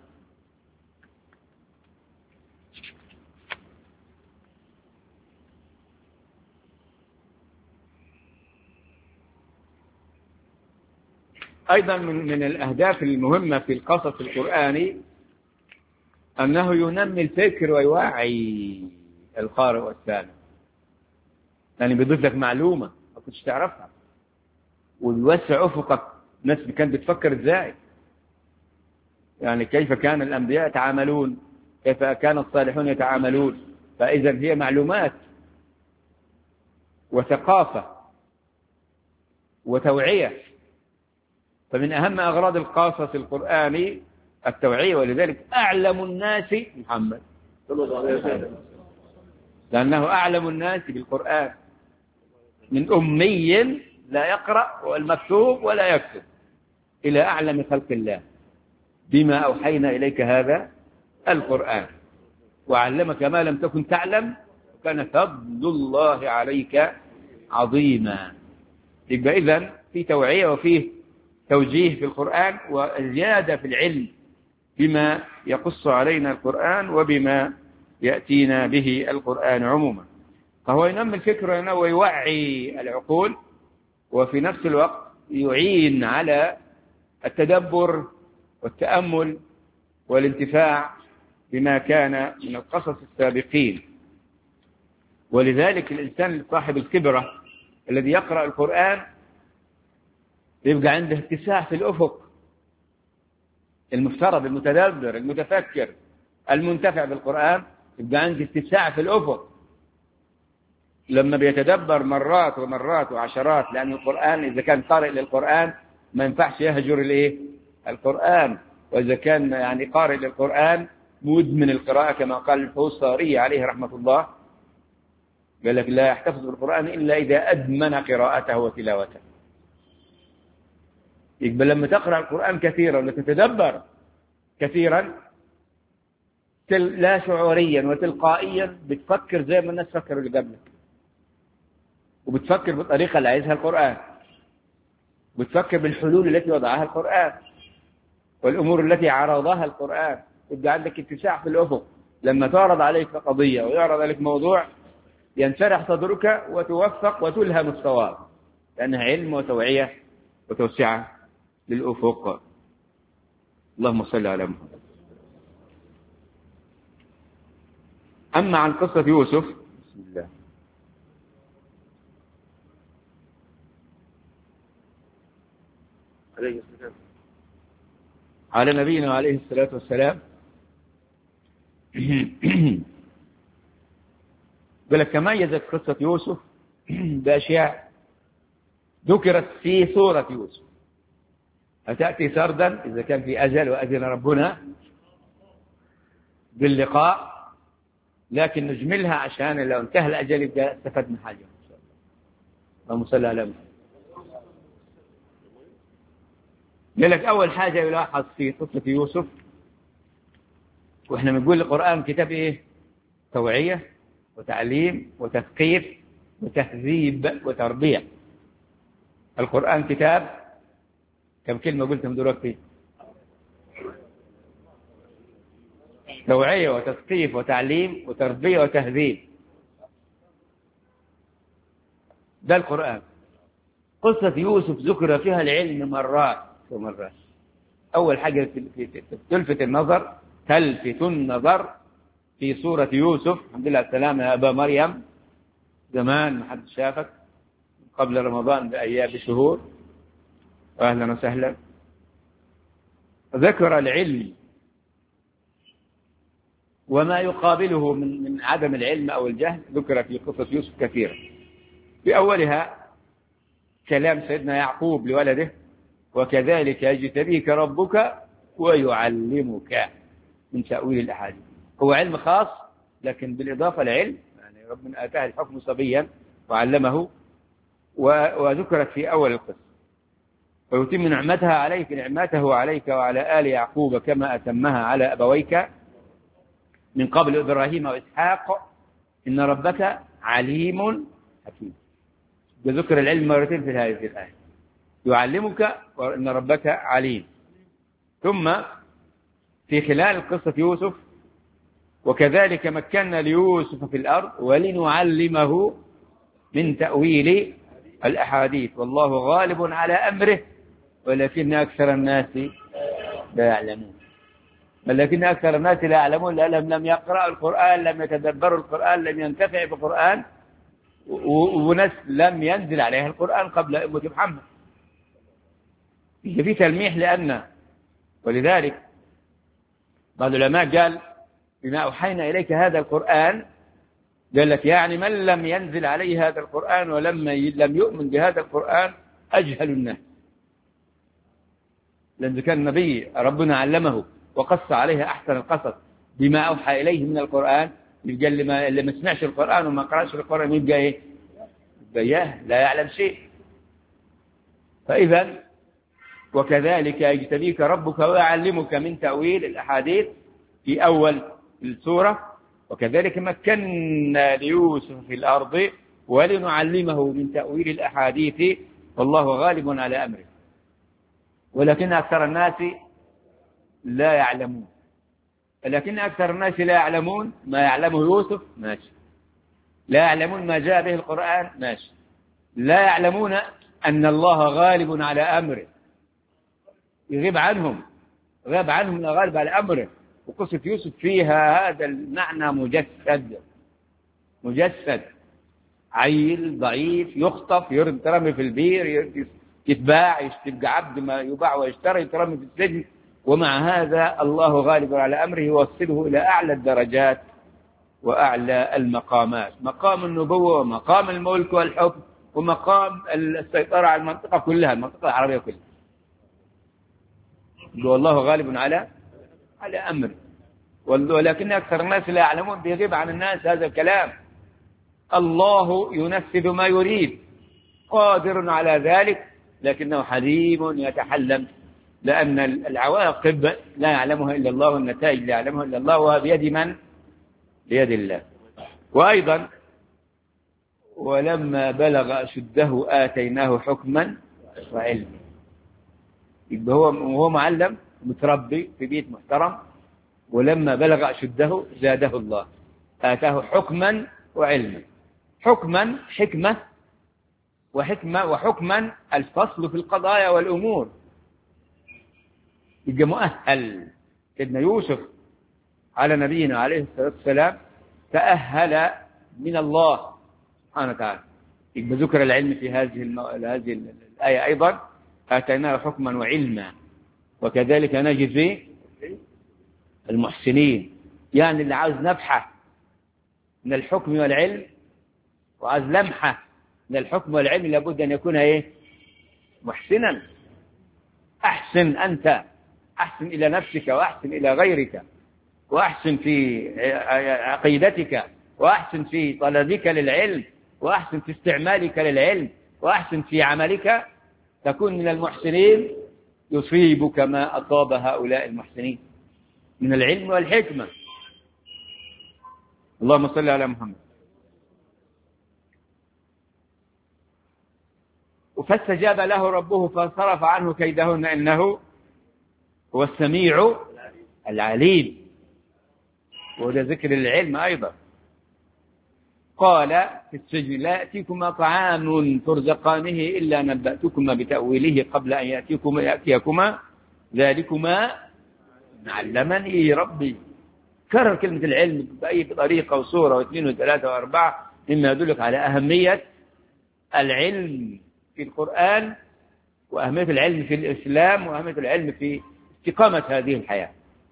أيضا من الأهداف المهمة في القصص القرآني أنه ينمي الفكر ويوعي القارئ والسامع، يعني بيضيف لك معلومة ما كنتش تعرفها، ويوسع أفقك. الناس كانت بتفكر إزاي، يعني كيف كان الأنبياء يتعاملون، كيف كان الصالحون يتعاملون. فإذا هي معلومات وثقافة وتوعية. فمن أهم أغراض القصص القرآني التوعية، ولذلك أعلم الناس محمد صلى الله عليه وسلم، لأنه أعلم الناس بالقرآن، من أمي لا يقرأ والمكتوب ولا يكتب إلى أعلم خلق الله بما أوحينا إليك هذا القرآن وعلمك ما لم تكن تعلم وكان فضل الله عليك عظيما. يبقى إذن في توعية وفيه توجيه في القرآن وزيادة في العلم بما يقص علينا القرآن وبما يأتينا به القرآن عموما. فهو ينمي الفكر ويوعي العقول، وفي نفس الوقت يعين على التدبر والتأمل والانتفاع بما كان من القصص السابقين. ولذلك الإنسان صاحب الخبرة الذي يقرأ القرآن يبقى عنده اتساع في الأفق، المفترض المتدبر المتفكر المنتفع بالقرآن يبقى عندي اتساع في الأفق لما بيتدبر مرات ومرات وعشرات، لأن القرآن إذا كان قارئ للقرآن ما ينفعش يهجر القرآن، وإذا كان يعني قارئ للقرآن مدمن القراءة كما قال الحوصاري عليه رحمة الله، قال لك لا يحتفظ بالقرآن إلا إذا أدمن قراءته وتلاوته. يقبل لما تقرأ القرآن كثيرا وتتدبر كثيرا لا شعوريا وتلقائيا بتفكر زي ما الناس فكروا اللي قبلك، وبتفكر بالطريقة اللي عايزها القرآن، وبتفكر بالحلول التي وضعها القرآن والأمور التي عرضها القرآن. يبقى عندك اتساع في الأفق لما تعرض عليك قضية ويعرض عليك موضوع ينشرح صدرك وتوفق وتلهم الصواب، لأنها علم وتوعية وتوسعة للأفق. اللهم صل على محمد. أما عن قصة يوسف، بسم الله. على نبينا عليه الصلاة والسلام قال تميزت قصة يوسف بأشياء ذكرت في سورة يوسف، أتأتي سردا إذا كان في أجل وأذن ربنا باللقاء، لكن نجملها عشان لو انتهى الأجل يبقى استفدنا حاجة إن شاء الله. اللهم صل على محمد. قال لك أول حاجة يلاحظ في قصة يوسف، وإحنا بنقول القرآن كتاب إيه؟ توعية وتعليم وتثقيف وتهذيب وتربية. القرآن كتاب كم كلمة قلتهم دلوقتي؟ توعية وتثقيف وتعليم وتربية وتهذيب، ده القرآن. قصة يوسف ذكر فيها العلم مرات ومرات. أول حاجة تلفت النظر في سورة يوسف، الحمد لله السلامة يا أبا مريم، زمان ما حد شافك قبل رمضان بشهور، وأهلا وسهلا. ذكر العلم وما يقابله من عدم العلم أو الجهل، ذكر في قصة يوسف كثيرا. في أولها كلام سيدنا يعقوب لولده: وكذلك يجتبيك ربك ويعلمك من تأويل الأحاديث. هو علم خاص لكن بالإضافة لعلم، يعني ربنا آتاه الحكم صبيا وعلمه، وذكرت في أول القصة: ويتم نعمتها عليك نعمته عليك وعلى آل يعقوب كما أتمها على أبويك من قبل إبراهيم وإسحاق إن ربك عليم حكيم. ذكر العلم مرتين في هذه الآية: يعلمك وإن ربك عليم. ثم في خلال قصة يوسف: وكذلك مكنا ليوسف في الأرض ولنعلمه من تأويل الأحاديث والله غالب على أمره ولكن أكثر الناس لا يعلمون. ولكن أكثر الناس لا يعلمون لأنهم لم يقرأوا القرآن، لم يتدبروا القرآن، لم ينتفعوا بالقرآن، وناس لم ينزل عليها القرآن قبل أمة محمد. في تلميح لأن، ولذلك بعض العلماء قال: بما أوحينا إليك هذا القرآن، قال لك يعني من لم ينزل عليه هذا القرآن ولم يؤمن بهذا القرآن أجهل الناس. لأن كان النبي ربنا علمه وقص عليه أحسن القصص بما أوحى إليه من القرآن، يبقى اللي ما سمعش القرآن وما قرأش القرآن يبقى إيه؟ يبقى لا يعلم شيء. فإذا وكذلك يجتبيك ربك ويعلمك من تأويل الأحاديث في أول السورة: وكذلك مكنا ليوسف في الأرض ولنعلمه من تأويل الأحاديث والله غالب على أمره ولكن أكثر الناس لا يعلمون. لكن أكثر الناس لا يعلمون ما يعلمه يوسف، ماشي. لا يعلمون ما جاء به القرآن، ماشي. لا يعلمون أن الله غالب على أمره، يغيب عنهم، غاب عنهم غالب على أمره. وقصة يوسف فيها هذا المعنى مجسد. عيل ضعيف يخطف، يترمي في البير، يتباع، يبقى عبد ما يباع ويشتري، يترمي في السجن، ومع هذا الله غالب على أمره يوصله إلى أعلى الدرجات وأعلى المقامات، مقام النبوة ومقام الملك والحكم ومقام السيطرة على المنطقة كلها، المنطقة العربية كلها. والله غالب على أمره، ولكن أكثر الناس لا يعلمون، بيغيب عن الناس هذا الكلام. الله ينفذ ما يريد، قادر على ذلك، لكنه حليم يتحلم، لأن العواقب لا يعلمها إلا الله، والنتائج لا يعلمها إلا الله، وهي بيد من؟ بيد الله. وأيضا ولما بلغ أشده آتيناه حكما وعلما. يبقى هو معلم متربي في بيت محترم، ولما بلغ أشده زاده الله، آتاه حكما وعلما. حكما حكمة، وحكما الفصل في القضايا والأمور. يبقى مؤهل. سيدنا يوسف على نبينا عليه الصلاة والسلام تأهل من الله سبحانه وتعالى. يبقى ذكر العلم في هذه الآية أيضا، آتيناه حكما وعلما وكذلك نجزي المحسنين. يعني اللي عاوز نفحة من الحكم والعلم وعاوز لمحة من الحكم والعلم لابد أن يكون محسنا. أحسن أنت، أحسن إلى نفسك، وأحسن إلى غيرك، وأحسن في عقيدتك، وأحسن في طلبك للعلم، وأحسن في استعمالك للعلم، وأحسن في عملك، تكون من المحسنين، يصيبك ما أصاب هؤلاء المحسنين من العلم والحكمة. اللهم صل على محمد. فاستجاب له ربه فصرف عنه كيدهن إنه هو السميع العليم. وده ذكر العلم أيضا. قال في السجن لا يأتيكما طعام ترزقانه إلا نبأتكما بتأويله قبل أن يأتيكما ذلكما علمني ربي. كرر كلمة العلم بأي طريقة وصورة واثنين وثلاثة وأربعة، مما يدلك على أهمية العلم في القرآن، وأهمية العلم في الإسلام، وأهمية العلم في استقامة هذه الحياة.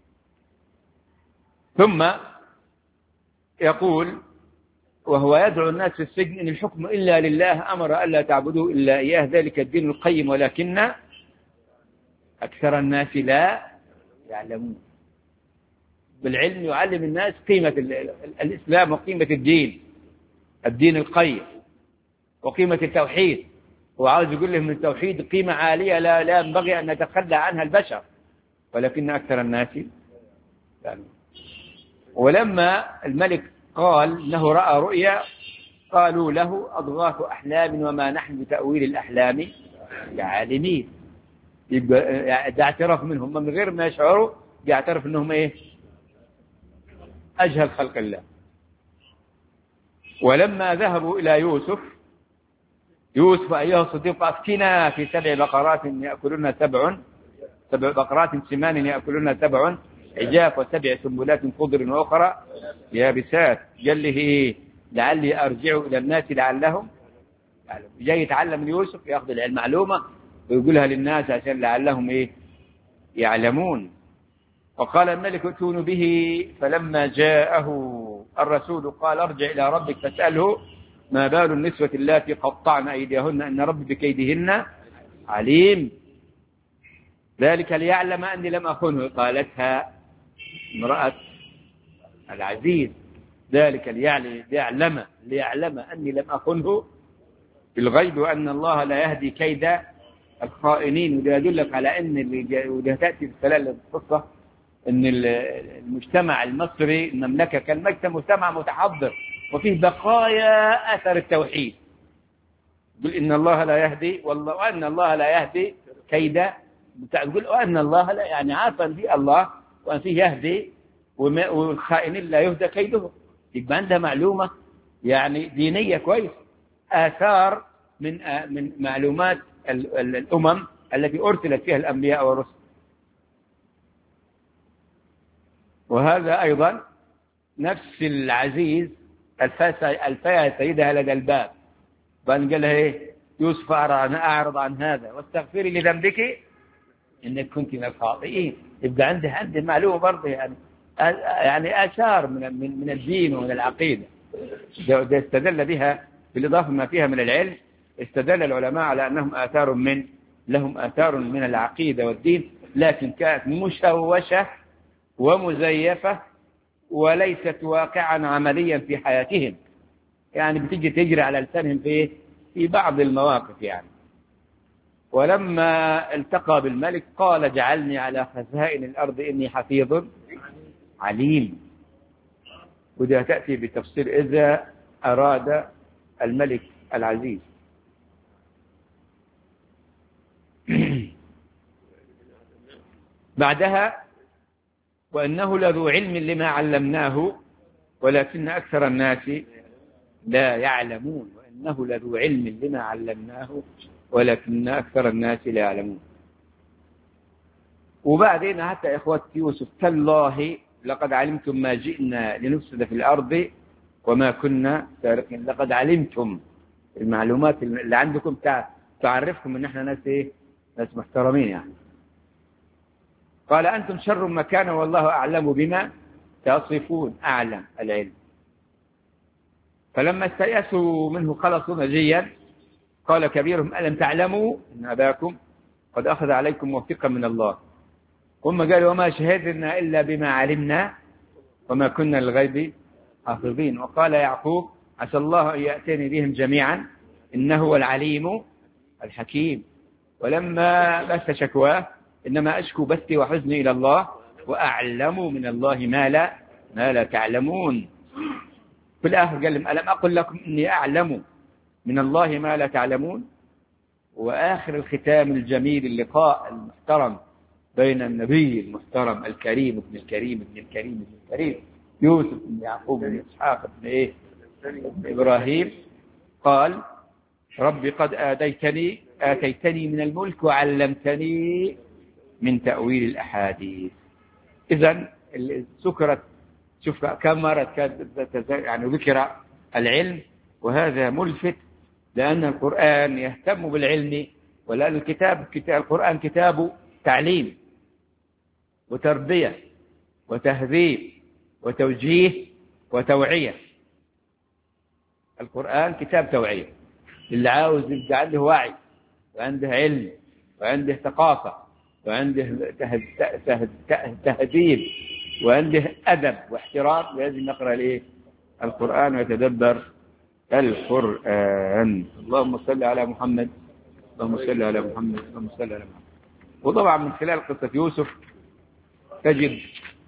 ثم يقول وهو يدعو الناس في السجن إن الحكم إلا لله أمر ألا تعبدوا إلا إياه ذلك الدين القيم ولكن أكثر الناس لا يعلمون. بالعلم يعلم الناس قيمة الإسلام وقيمة الدين القيم وقيمة التوحيد. وعاوز يقول لهم التوحيد قيمة عالية لا ينبغي أن يتخلى عنها البشر، ولكن أكثر الناس يعني. ولما الملك قال إنه رأى رؤيا قالوا له أضغاث أحلام وما نحن بتأويل الأحلام بعالمين. يبقى ده اعتراف منهم من غير ما يشعروا، يعترف أنهم أجهل خلق الله. ولما ذهبوا إلى يوسف أيها الصديق أفتنا في 7 بقرات يأكلن 7 بقرات سمان يأكلن 7 عجاف و7 سنبلات خضر وأخرى يابسات. قال له لعلي أرجع إلى الناس لعلهم يعلمون. جاي يتعلم من يوسف، يأخذ العلم معلومة ويقولها للناس عشان لعلهم يعلمون. وقال الملك ائتوني به فلما جاءه الرسول قال ارجع إلى ربك فاسأله ما بال النسوة اللاتي قطعن أيديهن إن ربي بكيدهن عليم. ذلك ليعلم أني لم أخنه، قالتها امرأة العزيز. ذلك ليعلم أني لم أخنه بالغيب وأن الله لا يهدي كيد الخائنين. وده يدلك على أن وده تأتي في خلال القصة أن المجتمع المصري المملكة كان مجتمع متحضر وفيه بقايا أثر التوحيد. يقول إن الله لا يهدي وأن الله لا يهدي كيد، تقول وأن الله لا يعني عارفا في الله وأن فيه يهدي والخائنين لا يهدى كيده. يبقى عندها معلومة يعني دينية كويس، آثار من معلومات الأمم التي أرسلت فيها الأنبياء والرسل. وهذا أيضا نفس العزيز الفاها سيدها لدى الباب، فقال لها يوسف أعرض عن هذا واستغفري لذنبك إنك كنت من الخاطئين. يبقى عندي معلومة برضه يعني آثار من الدين ومن العقيدة. ده استدل بها بالإضافة ما فيها من العلم. استدل العلماء على أنهم لهم آثار من العقيدة والدين، لكن كانت مشوشة ومزيفة وليست واقعا عمليا في حياتهم، يعني بتيجي تجري على لسانهم في بعض المواقف يعني. ولما التقى بالملك قال اجعلني على خزائن الأرض إني حفيظ عليم. وده تأتي بتفسير إذا أراد الملك العزيز. بعدها وإنه لذو علم لما علمناه ولكن أكثر الناس لا يعلمون. وإنه لذو علم لما علمناه ولكن أكثر الناس لا يعلمون. وبعدين حتى إخوة يوسف تالله لقد علمتم ما جئنا لنفسد في الأرض وما كنا سارقين. لقد علمتم المعلومات اللي عندكم تعرفكم ان احنا ناس محترمين يعني. قال أنتم شر مكانا والله أعلم بما تصفون. أعلم العلم. فلما استيأسوا منه خلصوا نجيا قال كبيرهم ألم تعلموا إن أباكم قد أخذ عليكم موثقا من الله. هم قالوا وما شهدنا إلا بما علمنا وما كنا للغيب حافظين. وقال يعقوب عسى الله أن يأتيني بهم جميعا إنه هو العليم الحكيم. ولما بث شكواه إنما أشكو بثي وحزني إلى الله وأعلم من الله ما لا تعلمون. في الآخر قال لهم ألم أقل لكم إني أعلم من الله ما لا تعلمون. وآخر الختام الجميل اللقاء المحترم بين النبي المحترم الكريم ابن الكريم ابن الكريم ابن الكريم يوسف بن يعقوب بن إسحاق بن إبراهيم. قال رب قد آتيتني من الملك وعلمتني من تأويل الأحاديث. إذن سكرت شوف كم مرة يعني ذكر العلم. وهذا ملفت لأن القرآن يهتم بالعلم، ولأن القرآن كتاب تعليم وتربية وتهذيب وتوجيه وتوعية. القرآن كتاب توعية اللي عاوز يبقى عنده وعي وعنده علم وعنده ثقافة وعنده تهذيب وعنده أدب واحترام لازم يقرأ القرآن ويتدبر القرآن. اللهم صل على محمد اللهم صل على محمد اللهم صل على محمد. وطبعا من خلال قصة يوسف تجد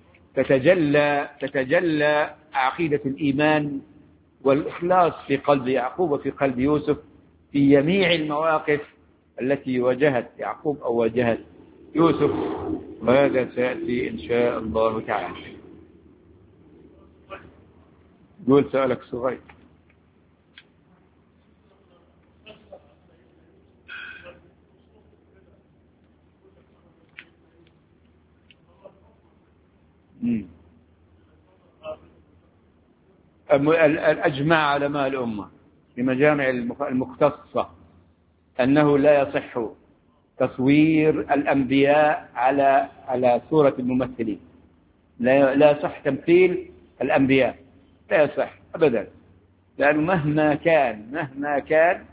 تتجلى عقيدة الإيمان والإخلاص في قلب يعقوب وفي قلب يوسف في جميع المواقف التي واجهت يعقوب أو واجهت يوسف. وهذا سيأتي إن شاء الله تعالى. قول سؤالك صغير. الأجمع علماء الأمة في مجامع المختصة أنه لا يصح تصوير الأنبياء على صورة الممثلين. لا يصح تمثيل الأنبياء، لا يصح أبدا. لأنه مهما كان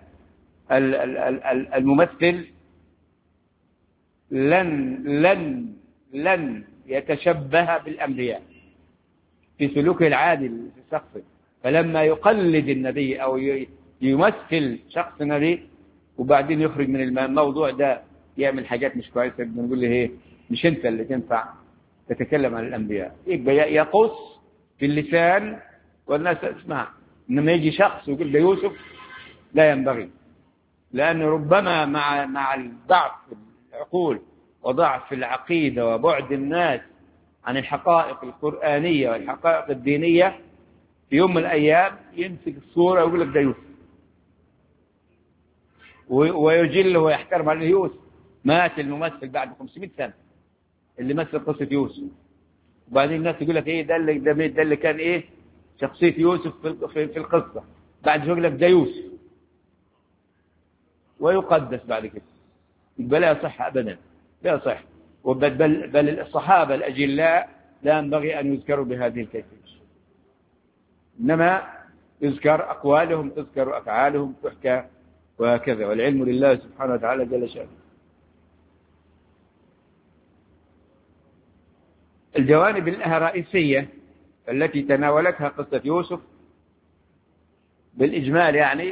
الممثل لن يتشبه بالأنبياء في سلوكه العادي في الشخص. فلما يقلد النبي أو يمثل شخص نبي وبعدين يخرج من الموضوع ده يعمل حاجات مش كويسة، بنقول له مش أنت اللي تنفع تتكلم عن الأنبياء. يبقى يقص باللسان والناس تسمع. إنما يجي شخص ويقول ده يوسف لا ينبغي، لأنه ربما مع الضعف في العقول وضعف في العقيدة وبعد الناس عن الحقائق القرآنية والحقائق الدينية في يوم من الأيام يمسك الصورة ويقول لك ده يوسف ويجله ويحترم عليه يوسف. مات الممثل بعد 500 سنة اللي مثل قصة يوسف، وبعدين الناس يقول لك ده اللي كان شخصية يوسف في القصة. بعد يقول لك ده يوسف ويقدس بعد كده. يبقى لا يصح أبدا، لا يصح. بل الصحابة الأجلاء لا ينبغي أن يذكروا بهذه الكيفية، إنما يذكر أقوالهم، تذكر أفعالهم، تحكى وهكذا، والعلم لله سبحانه وتعالى جل شأنه. الجوانب الرئيسية التي تناولتها قصة يوسف بالإجمال يعني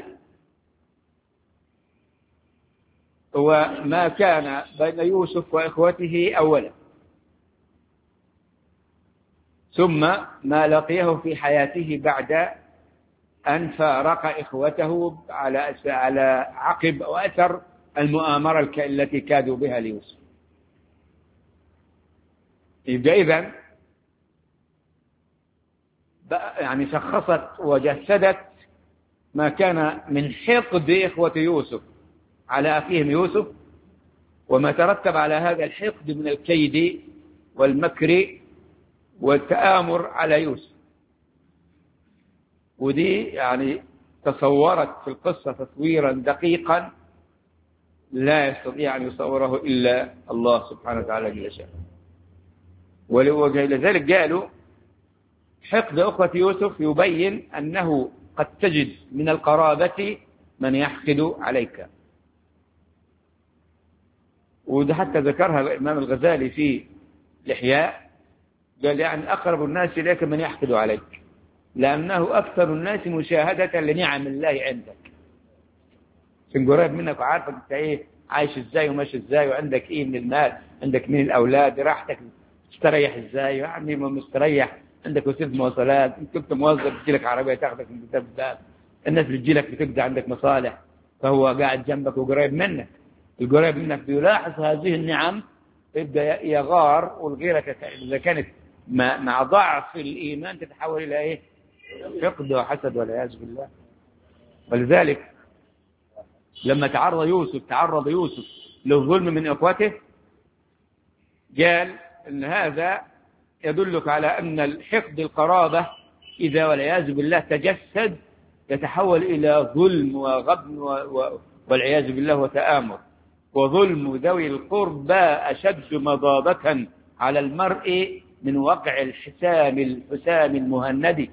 هو ما كان بين يوسف وإخوته أولا، ثم ما لقيه في حياته بعد أن فارق إخوته على عقب وأثر المؤامرة التي كادوا بها ليوسف. إذن يعني شخصت وجسدت ما كان من حقد إخوة يوسف على أخيهم يوسف، وما ترتب على هذا الحقد من الكيد والمكر والتآمر على يوسف. ودي يعني تصورت في القصة تصويرا دقيقا لا يستطيع أن يصوره إلا الله سبحانه وتعالى جل شأنه. ولذلك قالوا حقد أخوة يوسف يبين أنه قد تجد من القرابة من يحقد عليك، وده حتى ذكرها الإمام الغزالي في الإحياء، قال يعني أقرب الناس إليك من يحقد عليك، لأنه أكثر الناس مشاهدة لنعم الله عندك، عشان قريب منك وعارفك أنت إيه عايش إزاي وماشي إزاي، وعندك إيه من المال، عندك من الأولاد، راحتك تستريح إزاي، يعني ما مستريح، عندك وسيلة مواصلات، أنت كنت موظف تجيلك عربية تاخدك من الباب، الناس بتجيلك بتقضي عندك مصالح، فهو قاعد جنبك وقريب منك. القريب منك بيلاحظ هذه النعم يبدأ يغار، والغيرة إذا كانت مع ضعف الإيمان تتحول إلى إيه؟ حقد وحسد والعياذ بالله. ولذلك لما تعرض يوسف للظلم من إخوته، قال إن هذا يدلك على أن الحقد القرابة إذا والعياذ بالله تجسد يتحول إلى ظلم وغبن والعياذ بالله وتآمر، وظلم ذوي القربى أشد مضابة على المرء من وقع الحسام المهندي.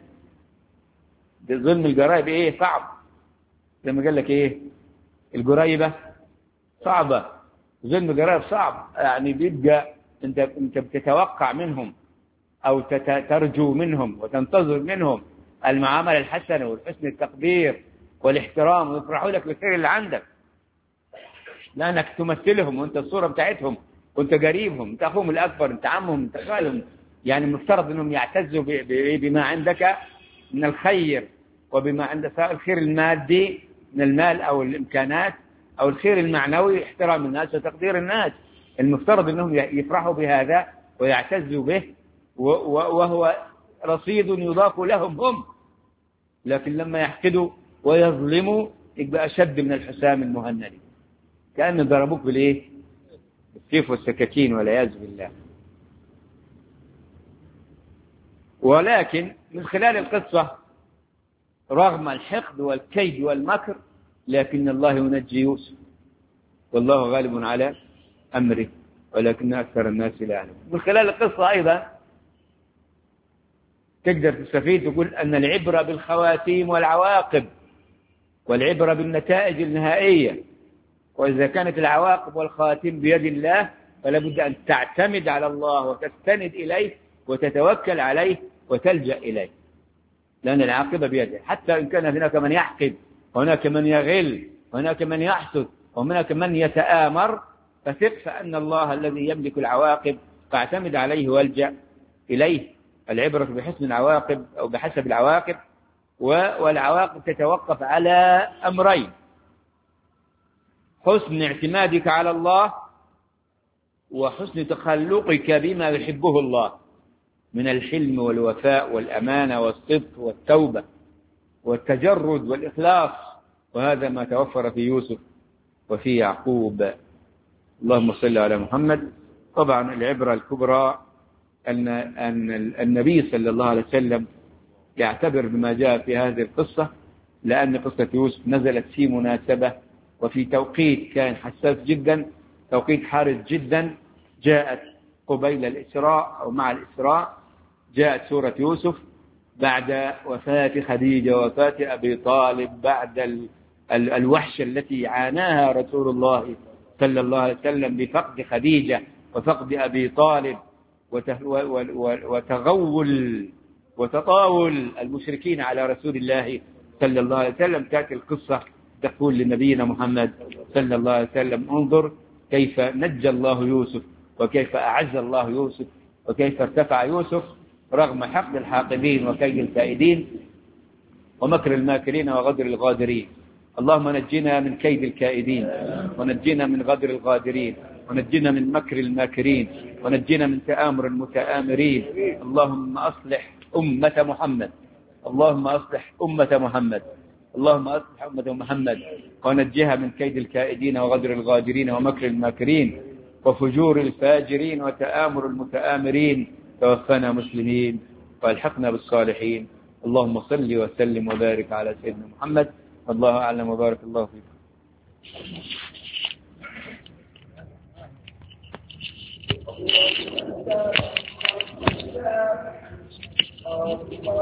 ظلم القرايب إيه صعب، لما قال لك إيه القرايبة صعبة، ظلم القرايب صعب، يعني بيبقى أنت بتتوقع منهم أو ترجو منهم وتنتظر منهم المعاملة الحسنة والحسن التقدير والاحترام، ويفرحوا لك بالخير اللي عندك، لأنك تمثلهم وأنت الصورة بتاعتهم وأنت قريبهم، أنت أخوهم الأكبر، أنت عمهم، أنت خالهم، يعني المفترض أنهم يعتزوا بما عندك من الخير، وبما عندك الخير المادي من المال أو الإمكانات، أو الخير المعنوي احترام الناس وتقدير الناس، المفترض أنهم يفرحوا بهذا ويعتزوا به، وهو رصيد يضاف لهم هم. لكن لما يحقدوا ويظلموا يبقى أشد من الحسام المهندي، كأن ضربوك بالإيه؟ بالسيف والسكاكين والعياذ بالله. ولكن من خلال القصة رغم الحقد والكيد والمكر لكن الله ينجي يوسف، والله غالب على أمره ولكن أكثر الناس لا يعلمون. من خلال القصة أيضا تقدر تستفيد تقول أن العبرة بالخواتيم والعواقب، والعبرة بالنتائج النهائية، وإذا كانت العواقب والخواتيم بيد الله فلا بد أن تعتمد على الله وتستند إليه وتتوكل عليه وتلجأ إليه، لأن العاقبة بيده. حتى إن كان هناك من يحقد، وهناك من يغل، وهناك من يحسد، وهناك من يتآمر، فثق فأن الله الذي يملك العواقب فاعتمد عليه والجأ إليه. العبرة بحسن العواقب أو بحسب العواقب، والعواقب تتوقف على أمرين: حسن اعتمادك على الله، وحسن تخلقك بما يحبه الله من الحلم والوفاء والأمانة والصدق والتوبة والتجرد والإخلاص، وهذا ما توفر في يوسف وفي يعقوب. اللهم صل على محمد. طبعا العبرة الكبرى أن النبي صلى الله عليه وسلم يعتبر بما جاء في هذه القصة، لأن قصة يوسف نزلت في مناسبة وفي توقيت كان حساس جدا، توقيت حارج جدا، جاءت قبيل الإسراء أو مع الإسراء جاءت سورة يوسف بعد وفاة خديجة ووفاة أبي طالب، بعد الوحشة التي عاناها رسول الله صلى الله عليه وسلم بفقد خديجة وفقد أبي طالب وتغول وتطاول المشركين على رسول الله صلى الله عليه وسلم. تأتي القصة تقول لنبينا محمد صلى الله عليه وسلم: انظر كيف نجى الله يوسف، وكيف أعز الله يوسف، وكيف ارتفع يوسف رغم حقد الحاقدين وكيد الكائدين ومكر الماكرين وغدر الغادرين. اللهم نجنا من كيد الكائدين، ونجنا من غدر الغادرين، ونجنا من مكر الماكرين، ونجنا من تآمر المتآمرين. اللهم أصلح أمة محمد، اللهم أصلح أمة محمد، اللهم أصلح أمة محمد ونجها من كيد الكائدين وغدر الغادرين ومكر الماكرين وفجور الفاجرين وتآمر المتآمرين. توفنا مسلمين والحقنا بالصالحين. اللهم صل وسلم وبارك على سيدنا محمد. الله أعلم وبارك الله فيكم.